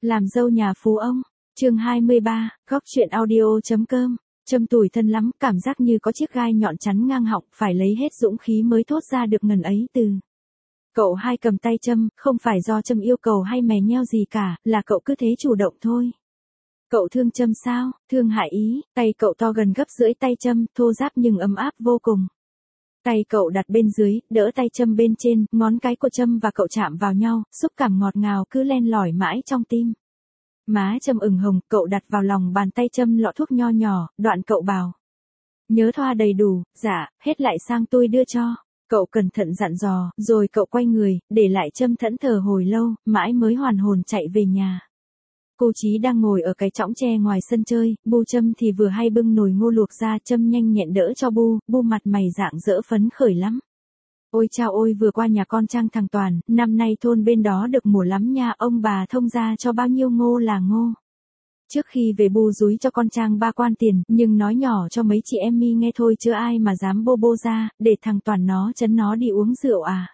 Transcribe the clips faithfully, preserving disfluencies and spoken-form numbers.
Làm dâu nhà phú ông, chương hai mươi ba, góc chuyện audio.com. Trâm tủi thân lắm, cảm giác như có chiếc gai nhọn chắn ngang họng, phải lấy hết dũng khí mới thốt ra được ngần ấy từ. Cậu hai cầm tay Trâm, không phải do Trâm yêu cầu hay mè nheo gì cả, là cậu cứ thế chủ động thôi. Cậu thương Trâm sao? Thương hại ý, tay cậu to gần gấp rưỡi tay Trâm, thô ráp nhưng ấm áp vô cùng. Tay cậu đặt bên dưới, đỡ tay Trâm bên trên, ngón cái của Trâm và cậu chạm vào nhau, xúc cảm ngọt ngào cứ len lỏi mãi trong tim. Má Trâm ửng hồng, cậu đặt vào lòng bàn tay Trâm lọ thuốc nho nhỏ, đoạn cậu bảo. Nhớ thoa đầy đủ, dạ, hết lại sang tôi đưa cho. Cậu cẩn thận dặn dò, rồi cậu quay người, để lại Trâm thẫn thờ hồi lâu, mãi mới hoàn hồn chạy về nhà. Cô Chí đang ngồi ở cái chõng tre ngoài sân chơi, Bu Trâm thì vừa hay bưng nồi ngô luộc ra, Trâm nhanh nhẹn đỡ cho Bu, Bu mặt mày rạng rỡ phấn khởi lắm. Ôi chao ôi, vừa qua nhà con Trang thằng Toàn, năm nay thôn bên đó được mùa lắm nha, ông bà thông ra cho bao nhiêu ngô là ngô. Trước khi về Bu dúi cho con Trang ba quan tiền, nhưng nói nhỏ cho mấy chị em mi nghe thôi chứ ai mà dám bô bô ra, để thằng Toàn nó chấn nó đi uống rượu à.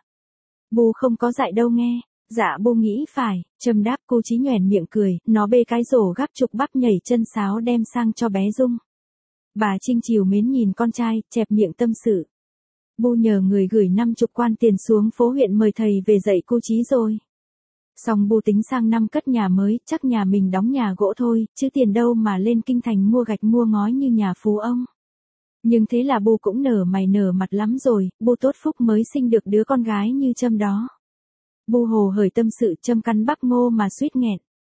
Bu không có dạy đâu nghe. Dạ Bu nghĩ phải, Trâm đáp. Cô Chí nhoẻn miệng cười, nó bê cái rổ gắp trục bắp nhảy chân sáo đem sang cho bé Dung. Bà Trinh chiều mến nhìn con trai, chẹp miệng tâm sự. Bu nhờ người gửi năm chục quan tiền xuống phố huyện mời thầy về dạy cô Chí rồi. Xong Bu tính sang năm cất nhà mới, chắc nhà mình đóng nhà gỗ thôi, chứ tiền đâu mà lên kinh thành mua gạch mua ngói như nhà phú ông. Nhưng thế là Bu cũng nở mày nở mặt lắm rồi, Bu tốt phúc mới sinh được đứa con gái như Trâm đó. Bu hồ hởi tâm sự, Trâm cắn bắp ngô mà suýt nghẹn.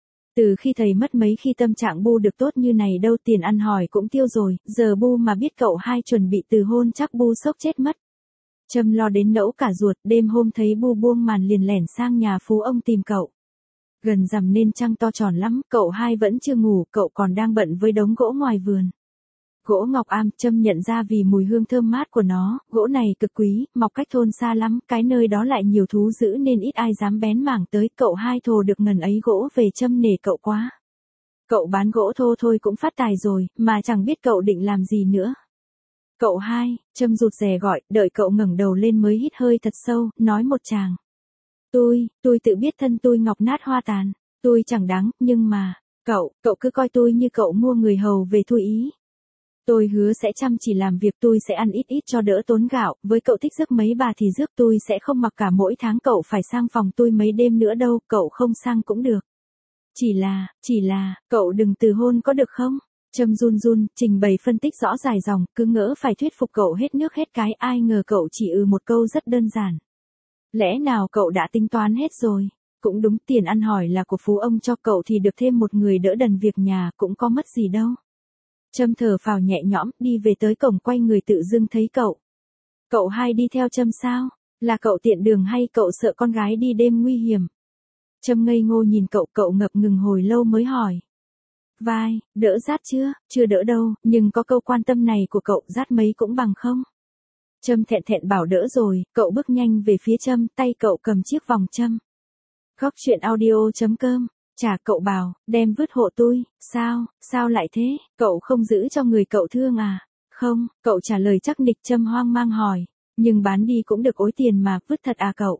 Từ khi thầy mất mấy khi tâm trạng Bu được tốt như này đâu, tiền ăn hỏi cũng tiêu rồi, giờ Bu mà biết cậu hai chuẩn bị từ hôn chắc Bu sốc chết mất. Trâm lo đến nẫu cả ruột, đêm hôm thấy Bu buông màn liền lẻn sang nhà phú ông tìm cậu. Gần rằm nên trăng to tròn lắm, cậu hai vẫn chưa ngủ, cậu còn đang bận với đống gỗ ngoài vườn. Gỗ ngọc am, Trâm nhận ra vì mùi hương thơm mát của nó, gỗ này cực quý, mọc cách thôn xa lắm, cái nơi đó lại nhiều thú dữ nên ít ai dám bén mảng tới, cậu hai thồ được ngần ấy gỗ về Trâm nể cậu quá. Cậu bán gỗ thô thôi cũng phát tài rồi, mà chẳng biết cậu định làm gì nữa. Cậu hai, Trâm rụt rè gọi, đợi cậu ngẩng đầu lên mới hít hơi thật sâu, nói một tràng. Tôi, tôi tự biết thân tôi ngọc nát hoa tàn, tôi chẳng đáng, nhưng mà, cậu, cậu cứ coi tôi như cậu mua người hầu về thôi ý. Tôi hứa sẽ chăm chỉ làm việc, tôi sẽ ăn ít ít cho đỡ tốn gạo, với cậu thích rước mấy bà thì rước, tôi sẽ không mặc cả mỗi tháng cậu phải sang phòng tôi mấy đêm nữa đâu, cậu không sang cũng được. Chỉ là, chỉ là, cậu đừng từ hôn có được không? Trâm run run, trình bày phân tích rõ dài dòng, cứ ngỡ phải thuyết phục cậu hết nước hết cái, ai ngờ cậu chỉ ừ một câu rất đơn giản. Lẽ nào cậu đã tính toán hết rồi? Cũng đúng, tiền ăn hỏi là của phú ông cho cậu thì được thêm một người đỡ đần việc nhà, cũng có mất gì đâu. Trâm thở phào nhẹ nhõm, đi về tới cổng quay người tự dưng thấy cậu. Cậu hai đi theo Trâm sao? Là cậu tiện đường hay cậu sợ con gái đi đêm nguy hiểm? Trâm ngây ngô nhìn cậu, cậu ngập ngừng hồi lâu mới hỏi. Vai, đỡ rát chưa? Chưa đỡ đâu, nhưng có câu quan tâm này của cậu, rát mấy cũng bằng không? Trâm thẹn thẹn bảo đỡ rồi, cậu bước nhanh về phía Trâm, tay cậu cầm chiếc vòng Trâm. Góc chuyện audio.com. Chả, cậu bảo, đem vứt hộ tôi, sao, sao lại thế, cậu không giữ cho người cậu thương à? Không, cậu trả lời chắc nịch. Trâm hoang mang hỏi, nhưng bán đi cũng được ối tiền mà, vứt thật à cậu?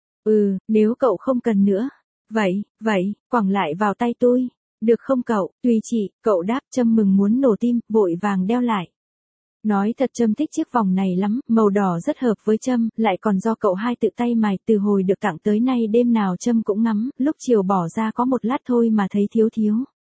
Ừ, nếu cậu không cần nữa. Vậy, vậy, quẳng lại vào tay tôi. Được không cậu? Tùy chị, cậu đáp. Trâm mừng muốn nổ tim, vội vàng đeo lại. Nói thật Trâm thích chiếc vòng này lắm, màu đỏ rất hợp với Trâm, lại còn do cậu hai tự tay mài, từ hồi được tặng tới nay đêm nào Trâm cũng ngắm, lúc chiều bỏ ra có một lát thôi mà thấy thiếu thiếu.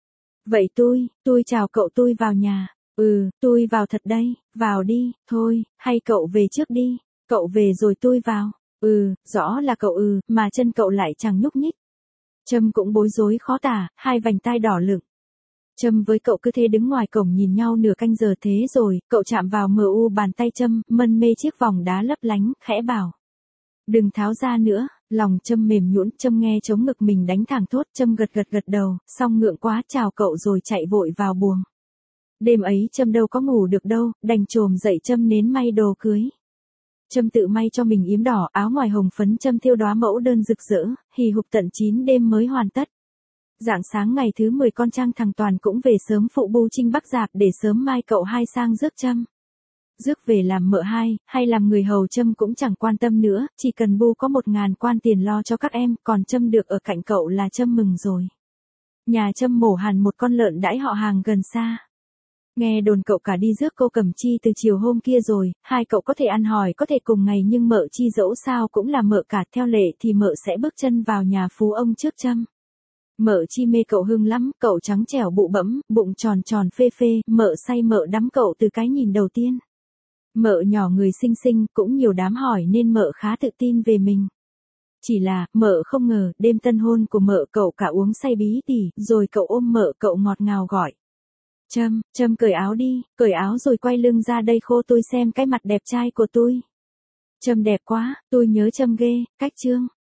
Vậy tôi, tôi chào cậu, tôi vào nhà. Ừ, tôi vào thật đây, vào đi, thôi, hay cậu về trước đi, cậu về rồi tôi vào. Ừ, rõ là cậu ừ, mà chân cậu lại chẳng nhúc nhích. Trâm cũng bối rối khó tả, hai vành tai đỏ lựng. Trâm với cậu cứ thế đứng ngoài cổng nhìn nhau nửa canh giờ, thế rồi, cậu chạm vào mờ u bàn tay Trâm, mân mê chiếc vòng đá lấp lánh, khẽ bảo. Đừng tháo ra nữa, lòng Trâm mềm nhũn, Trâm nghe trống ngực mình đánh thẳng thốt, Trâm gật gật gật đầu, xong ngượng quá chào cậu rồi chạy vội vào buồng. Đêm ấy Trâm đâu có ngủ được đâu, đành chồm dậy Trâm nến may đồ cưới. Trâm tự may cho mình yếm đỏ, áo ngoài hồng phấn, Trâm thêu đóa mẫu đơn rực rỡ, hì hục tận chín đêm mới hoàn tất. Rạng sáng ngày thứ mười con Trang thằng Toàn cũng về sớm phụ Bu Trinh Bắc Dạp để sớm mai cậu hai sang rước Trâm. Rước về làm mợ hai, hay làm người hầu Trâm cũng chẳng quan tâm nữa, chỉ cần Bu có một ngàn quan tiền lo cho các em, còn Trâm được ở cạnh cậu là Trâm mừng rồi. Nhà Trâm mổ hẳn một con lợn đãi họ hàng gần xa. Nghe đồn cậu cả đi rước cô Cẩm Chi từ chiều hôm kia rồi, hai cậu có thể ăn hỏi có thể cùng ngày nhưng mợ Chi dẫu sao cũng là mợ cả, theo lệ thì mợ sẽ bước chân vào nhà phú ông trước Trâm. Mợ Chi mê cậu Hưng lắm, cậu trắng trẻo bụ bẫm, bụng tròn tròn phê phê, mợ say mợ đắm cậu từ cái nhìn đầu tiên. Mợ nhỏ người xinh xinh, cũng nhiều đám hỏi nên mợ khá tự tin về mình. Chỉ là, mợ không ngờ, đêm tân hôn của mợ cậu cả uống say bí tỉ, rồi cậu ôm mợ cậu ngọt ngào gọi. Trâm, Trâm cởi áo đi, cởi áo rồi quay lưng ra đây khô tôi xem cái mặt đẹp trai của tôi. Trâm đẹp quá, tôi nhớ Trâm ghê, cách chương.